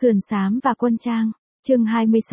Sườn xám và quân trang. Chương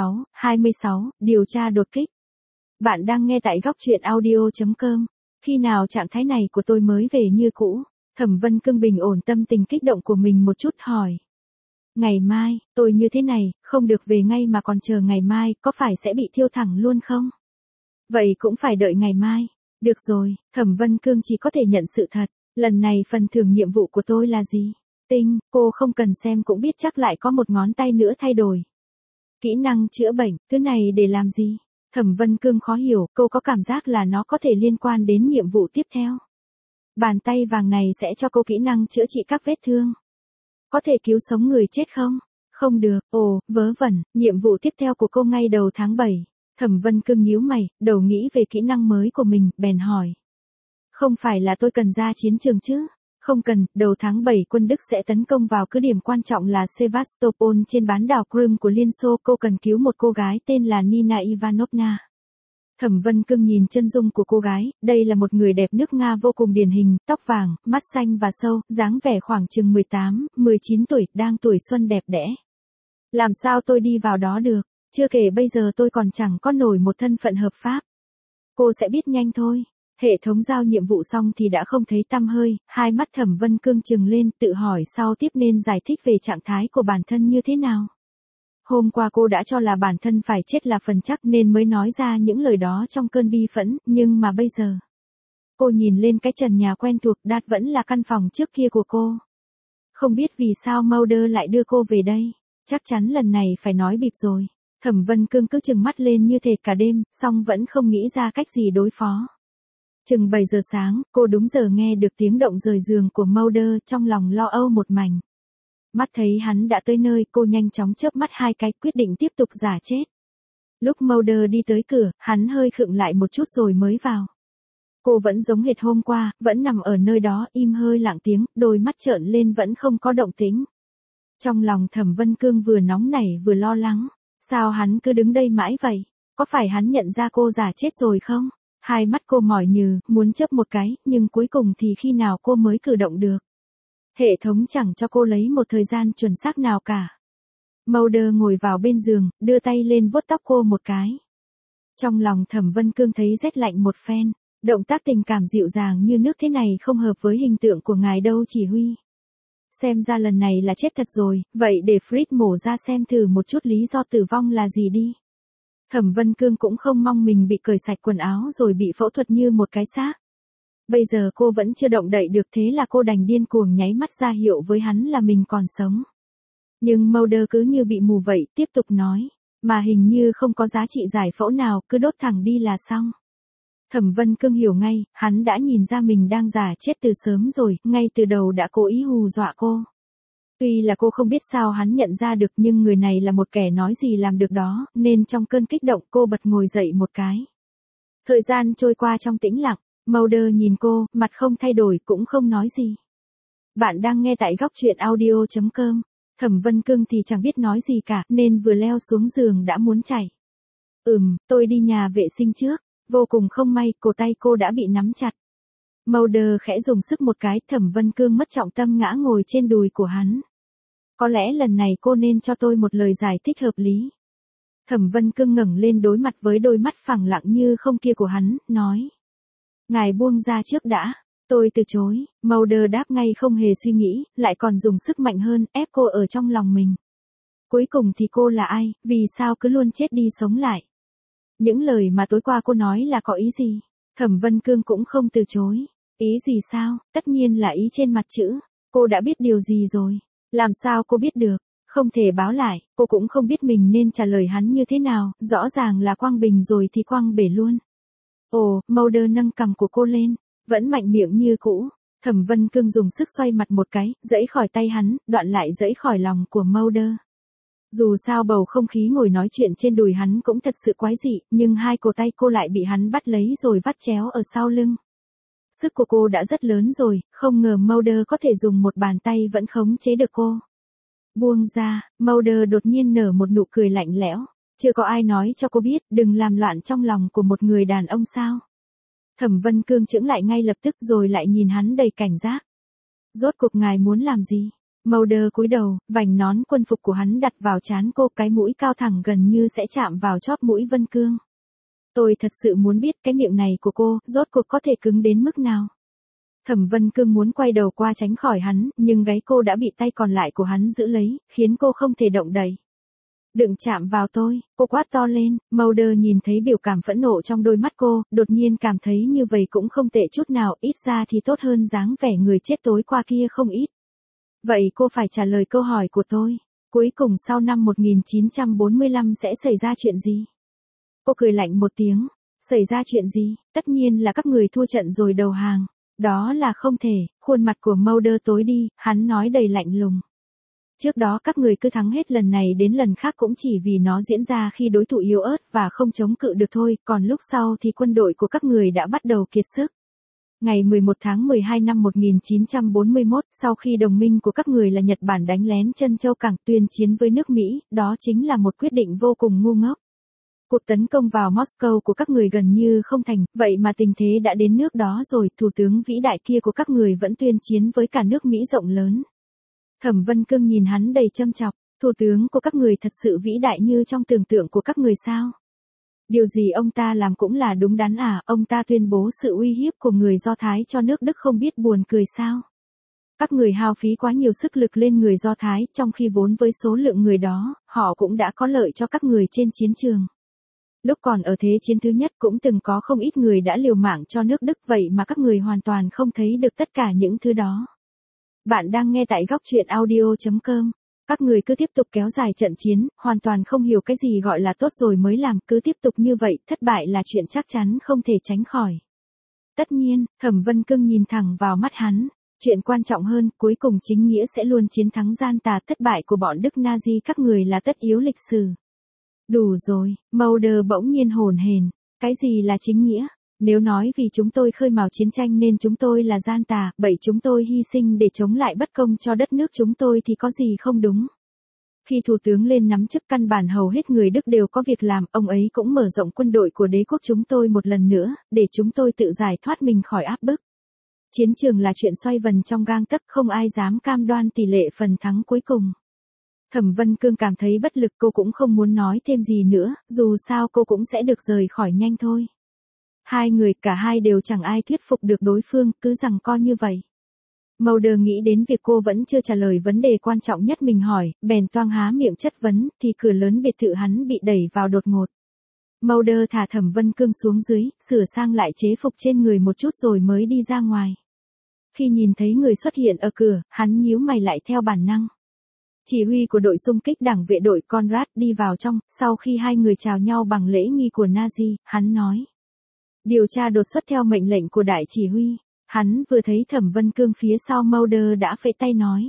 26, điều tra đột kích. Bạn đang nghe tại góc truyện audio.com. Khi nào trạng thái này của tôi mới về như cũ? Thẩm Vân Cương bình ổn tâm tình kích động của mình một chút hỏi. Ngày mai, tôi như thế này, không được về ngay mà còn chờ ngày mai, có phải sẽ bị thiêu thẳng luôn không? Vậy cũng phải đợi ngày mai. Được rồi, Thẩm Vân Cương chỉ có thể nhận sự thật. Lần này phần thưởng nhiệm vụ của tôi là gì? Tinh, cô không cần xem cũng biết chắc lại có một ngón tay nữa thay đổi. Kỹ năng chữa bệnh, thứ này để làm gì? Thẩm Vân Cương khó hiểu, cô có cảm giác là nó có thể liên quan đến nhiệm vụ tiếp theo. Bàn tay vàng này sẽ cho cô kỹ năng chữa trị các vết thương. Có thể cứu sống người chết không? Không được, vớ vẩn, nhiệm vụ tiếp theo của cô ngay đầu tháng 7. Thẩm Vân Cương nhíu mày, đầu nghĩ về kỹ năng mới của mình, bèn hỏi. Không phải là tôi cần ra chiến trường chứ? Không cần, đầu tháng 7 quân Đức sẽ tấn công vào cứ điểm quan trọng là Sevastopol trên bán đảo Crimea của Liên Xô. Cô cần cứu một cô gái tên là Nina Ivanovna. Thẩm Vân Cương nhìn chân dung của cô gái, đây là một người đẹp nước Nga vô cùng điển hình, tóc vàng, mắt xanh và sâu, dáng vẻ khoảng chừng 18, 19 tuổi, đang tuổi xuân đẹp đẽ. Làm sao tôi đi vào đó được, chưa kể bây giờ tôi còn chẳng có nổi một thân phận hợp pháp. Cô sẽ biết nhanh thôi. Hệ thống giao nhiệm vụ xong thì đã không thấy tăm hơi, hai mắt Thẩm Vân Cương trừng lên, tự hỏi sau tiếp nên giải thích về trạng thái của bản thân như thế nào. Hôm qua cô đã cho là bản thân phải chết là phần chắc nên mới nói ra những lời đó trong cơn bi phẫn, nhưng mà bây giờ. Cô nhìn lên cái trần nhà quen thuộc, đắt vẫn là căn phòng trước kia của cô. Không biết vì sao Mulder lại đưa cô về đây, chắc chắn lần này phải nói bịp rồi. Thẩm Vân Cương cứ trừng mắt lên như thể cả đêm, song vẫn không nghĩ ra cách gì đối phó. Chừng 7 giờ sáng, cô đúng giờ nghe được tiếng động rời giường của Mulder, trong lòng lo âu một mảnh. Mắt thấy hắn đã tới nơi, cô nhanh chóng chớp mắt hai cái, quyết định tiếp tục giả chết. Lúc Mulder đi tới cửa, hắn hơi khựng lại một chút rồi mới vào. Cô vẫn giống hệt hôm qua, vẫn nằm ở nơi đó, im hơi lặng tiếng, đôi mắt trợn lên vẫn không có động tĩnh. Trong lòng Thẩm Vân Cương vừa nóng nảy vừa lo lắng. Sao hắn cứ đứng đây mãi vậy? Có phải hắn nhận ra cô giả chết rồi không? Hai mắt cô mỏi nhừ, muốn chớp một cái, nhưng cuối cùng thì khi nào cô mới cử động được. Hệ thống chẳng cho cô lấy một thời gian chuẩn xác nào cả. Mulder ngồi vào bên giường, đưa tay lên vuốt tóc cô một cái. Trong lòng Thẩm Vân Cương thấy rét lạnh một phen, động tác tình cảm dịu dàng như nước thế này không hợp với hình tượng của ngài đâu chỉ huy. Xem ra lần này là chết thật rồi, vậy để Fritz mổ ra xem thử một chút lý do tử vong là gì đi. Thẩm Vân Cương cũng không mong mình bị cởi sạch quần áo rồi bị phẫu thuật như một cái xác. Bây giờ cô vẫn chưa động đậy được, thế là cô đành điên cuồng nháy mắt ra hiệu với hắn là mình còn sống. Nhưng Mulder cứ như bị mù vậy, tiếp tục nói, mà hình như không có giá trị giải phẫu nào, cứ đốt thẳng đi là xong. Thẩm Vân Cương hiểu ngay, hắn đã nhìn ra mình đang giả chết từ sớm rồi, ngay từ đầu đã cố ý hù dọa cô. Tuy là cô không biết sao hắn nhận ra được, nhưng người này là một kẻ nói gì làm được đó, nên trong cơn kích động cô bật ngồi dậy một cái. Thời gian trôi qua trong tĩnh lặng, Mulder nhìn cô, mặt không thay đổi cũng không nói gì. Bạn đang nghe tại góc truyện audio.com. Thẩm Vân Cương thì chẳng biết nói gì cả, nên vừa leo xuống giường đã muốn chạy. Tôi đi nhà vệ sinh trước. Vô cùng không may, cổ tay cô đã bị nắm chặt. Mulder khẽ dùng sức một cái, Thẩm Vân Cương mất trọng tâm ngã ngồi trên đùi của hắn. Có lẽ lần này cô nên cho tôi một lời giải thích hợp lý. Thẩm Vân Cương ngẩng lên đối mặt với đôi mắt phẳng lặng như không kia của hắn, nói. Ngài buông ra trước đã. Tôi từ chối. Mulder đáp ngay không hề suy nghĩ, lại còn dùng sức mạnh hơn, ép cô ở trong lòng mình. Cuối cùng thì cô là ai, vì sao cứ luôn chết đi sống lại? Những lời mà tối qua cô nói là có ý gì? Thẩm Vân Cương cũng không từ chối. Ý gì sao? Tất nhiên là ý trên mặt chữ. Cô đã biết điều gì rồi? Làm sao cô biết được? Không thể báo lại, cô cũng không biết mình nên trả lời hắn như thế nào, rõ ràng là quăng bình rồi thì quăng bể luôn. Mulder nâng cằm của cô lên, vẫn mạnh miệng như cũ. Thẩm Vân Cương dùng sức xoay mặt một cái, giãy khỏi tay hắn, đoạn lại giãy khỏi lòng của Mulder. Dù sao bầu không khí ngồi nói chuyện trên đùi hắn cũng thật sự quái dị, nhưng hai cổ tay cô lại bị hắn bắt lấy rồi vắt chéo ở sau lưng. Sức của cô đã rất lớn rồi, không ngờ Mulder có thể dùng một bàn tay vẫn khống chế được cô. Buông ra, Mulder đột nhiên nở một nụ cười lạnh lẽo. Chưa có ai nói cho cô biết, đừng làm loạn trong lòng của một người đàn ông sao? Thẩm Vân Cương chững lại ngay lập tức rồi lại nhìn hắn đầy cảnh giác. Rốt cuộc ngài muốn làm gì? Mulder cúi đầu, vành nón quân phục của hắn đặt vào trán cô, cái mũi cao thẳng gần như sẽ chạm vào chóp mũi Vân Cương. Tôi thật sự muốn biết cái miệng này của cô, rốt cuộc có thể cứng đến mức nào. Thẩm Vân Cương muốn quay đầu qua tránh khỏi hắn, nhưng gáy cô đã bị tay còn lại của hắn giữ lấy, khiến cô không thể động đậy. Đừng chạm vào tôi, cô quát to lên. Mulder nhìn thấy biểu cảm phẫn nộ trong đôi mắt cô, đột nhiên cảm thấy như vậy cũng không tệ chút nào, ít ra thì tốt hơn dáng vẻ người chết tối qua kia không ít. Vậy cô phải trả lời câu hỏi của tôi. Cuối cùng sau năm 1945 sẽ xảy ra chuyện gì? Cô cười lạnh một tiếng. Xảy ra chuyện gì? Tất nhiên là các người thua trận rồi đầu hàng. Đó là không thể. Khuôn mặt của Mulder tối đi, hắn nói đầy lạnh lùng. Trước đó các người cứ thắng hết lần này đến lần khác cũng chỉ vì nó diễn ra khi đối thủ yếu ớt và không chống cự được thôi, còn lúc sau thì quân đội của các người đã bắt đầu kiệt sức. Ngày 11 tháng 12 năm 1941, sau khi đồng minh của các người là Nhật Bản đánh lén Trân Châu Cảng tuyên chiến với nước Mỹ, đó chính là một quyết định vô cùng ngu ngốc. Cuộc tấn công vào Moscow của các người gần như không thành, vậy mà tình thế đã đến nước đó rồi, thủ tướng vĩ đại kia của các người vẫn tuyên chiến với cả nước Mỹ rộng lớn. Thẩm Vân Cương nhìn hắn đầy châm chọc, thủ tướng của các người thật sự vĩ đại như trong tưởng tượng của các người sao? Điều gì ông ta làm cũng là đúng đắn à, ông ta tuyên bố sự uy hiếp của người Do Thái cho nước Đức không biết buồn cười sao? Các người hao phí quá nhiều sức lực lên người Do Thái, trong khi vốn với số lượng người đó, họ cũng đã có lợi cho các người trên chiến trường. Lúc còn ở Thế chiến thứ nhất cũng từng có không ít người đã liều mạng cho nước Đức, vậy mà các người hoàn toàn không thấy được tất cả những thứ đó. Bạn đang nghe tại góc truyện audio.com. Các người cứ tiếp tục kéo dài trận chiến, hoàn toàn không hiểu cái gì gọi là tốt rồi mới làm, cứ tiếp tục như vậy, thất bại là chuyện chắc chắn không thể tránh khỏi. Tất nhiên, Thẩm Vân Cương nhìn thẳng vào mắt hắn. Chuyện quan trọng hơn, cuối cùng chính nghĩa sẽ luôn chiến thắng gian tà, thất bại của bọn Đức Nazi các người là tất yếu lịch sử. Đủ rồi, Mulder bỗng nhiên hồn hển. Cái gì là chính nghĩa? Nếu nói vì chúng tôi khơi mào chiến tranh nên chúng tôi là gian tà, bậy chúng tôi hy sinh để chống lại bất công cho đất nước chúng tôi thì có gì không đúng? Khi thủ tướng lên nắm chức căn bản hầu hết người Đức đều có việc làm, ông ấy cũng mở rộng quân đội của đế quốc chúng tôi một lần nữa, để chúng tôi tự giải thoát mình khỏi áp bức. Chiến trường là chuyện xoay vần trong gang tấc, không ai dám cam đoan tỷ lệ phần thắng cuối cùng. Thẩm Vân Cương cảm thấy bất lực, cô cũng không muốn nói thêm gì nữa, dù sao cô cũng sẽ được rời khỏi nhanh thôi. Hai người, cả hai đều chẳng ai thuyết phục được đối phương, cứ giằng co như vậy. Mulder nghĩ đến việc cô vẫn chưa trả lời vấn đề quan trọng nhất mình hỏi, bèn toang há miệng chất vấn, thì cửa lớn biệt thự hắn bị đẩy vào đột ngột. Mulder thả Thẩm Vân Cương xuống dưới, sửa sang lại chế phục trên người một chút rồi mới đi ra ngoài. Khi nhìn thấy người xuất hiện ở cửa, hắn nhíu mày lại theo bản năng. Chỉ huy của đội xung kích đảng vệ đội Conrad đi vào trong, sau khi hai người chào nhau bằng lễ nghi của Nazi, hắn nói. Điều tra đột xuất theo mệnh lệnh của đại chỉ huy. Hắn vừa thấy Thẩm Vân Cương phía sau Mulder đã phẩy tay nói.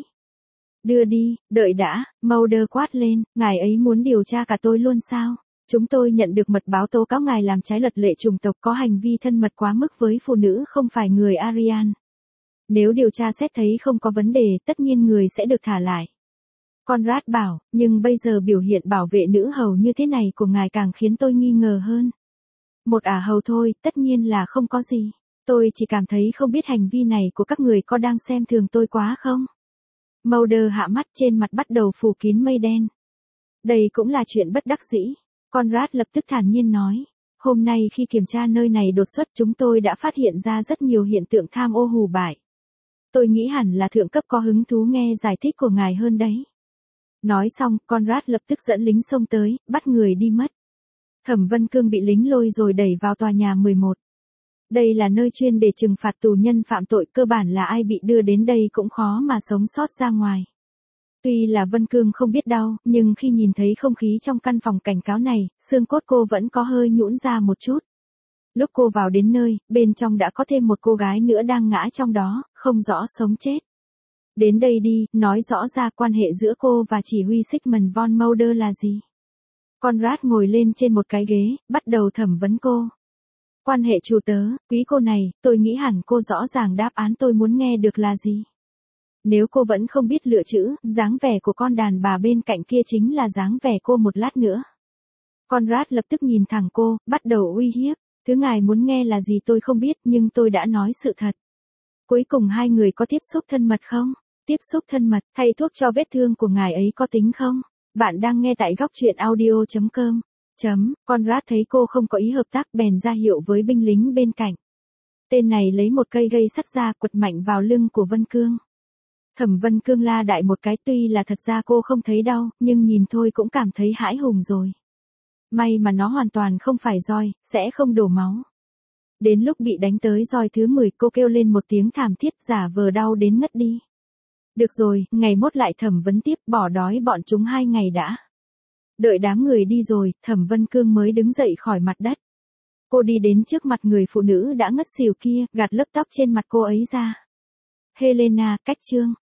Đưa đi, đợi đã, Mulder quát lên, ngài ấy muốn điều tra cả tôi luôn sao? Chúng tôi nhận được mật báo tố cáo ngài làm trái luật lệ chủng tộc, có hành vi thân mật quá mức với phụ nữ không phải người Aryan. Nếu điều tra xét thấy không có vấn đề, tất nhiên người sẽ được thả lại. Conrad bảo, nhưng bây giờ biểu hiện bảo vệ nữ hầu như thế này của ngài càng khiến tôi nghi ngờ hơn. Một ả hầu thôi, tất nhiên là không có gì. Tôi chỉ cảm thấy không biết hành vi này của các người có đang xem thường tôi quá không? Mulder hạ mắt, trên mặt bắt đầu phủ kín mây đen. Đây cũng là chuyện bất đắc dĩ. Conrad lập tức thản nhiên nói. Hôm nay khi kiểm tra nơi này đột xuất chúng tôi đã phát hiện ra rất nhiều hiện tượng tham ô hủ bại. Tôi nghĩ hẳn là thượng cấp có hứng thú nghe giải thích của ngài hơn đấy. Nói xong, Conrad lập tức dẫn lính xông tới, bắt người đi mất. Thẩm Vân Cương bị lính lôi rồi đẩy vào tòa nhà 11. Đây là nơi chuyên để trừng phạt tù nhân phạm tội, cơ bản là ai bị đưa đến đây cũng khó mà sống sót ra ngoài. Tuy là Vân Cương không biết đau, nhưng khi nhìn thấy không khí trong căn phòng cảnh cáo này, xương cốt cô vẫn có hơi nhũn ra một chút. Lúc cô vào đến nơi, bên trong đã có thêm một cô gái nữa đang ngã trong đó, không rõ sống chết. Đến đây đi, nói rõ ra quan hệ giữa cô và chỉ huy Sigmund von Mulder là gì? Conrad ngồi lên trên một cái ghế, bắt đầu thẩm vấn cô. Quan hệ chủ tớ, quý cô này, tôi nghĩ hẳn cô rõ ràng đáp án tôi muốn nghe được là gì. Nếu cô vẫn không biết lựa chữ, dáng vẻ của con đàn bà bên cạnh kia chính là dáng vẻ cô một lát nữa. Conrad lập tức nhìn thẳng cô, bắt đầu uy hiếp. Thứ ngài muốn nghe là gì tôi không biết, nhưng tôi đã nói sự thật. Cuối cùng hai người có tiếp xúc thân mật không? Tiếp xúc thân mật, thay thuốc cho vết thương của ngài ấy có tính không? Bạn đang nghe tại góc truyện audio.com. Conrad thấy cô không có ý hợp tác bèn ra hiệu với binh lính bên cạnh. Tên này lấy một cây gây sắt ra quật mạnh vào lưng của Vân Cương. Thẩm Vân Cương la đại một cái, tuy là thật ra cô không thấy đau, nhưng nhìn thôi cũng cảm thấy hãi hùng rồi. May mà nó hoàn toàn không phải roi, sẽ không đổ máu. Đến lúc bị đánh tới roi thứ 10 cô kêu lên một tiếng thảm thiết giả vờ đau đến ngất đi. Được rồi, ngày mốt lại thẩm vấn tiếp, bỏ đói bọn chúng 2 ngày đã. Đợi đám người đi rồi, Thẩm Vân Cương mới đứng dậy khỏi mặt đất. Cô đi đến trước mặt người phụ nữ đã ngất xỉu kia, gạt lớp tóc trên mặt cô ấy ra. Helena, cách Trương,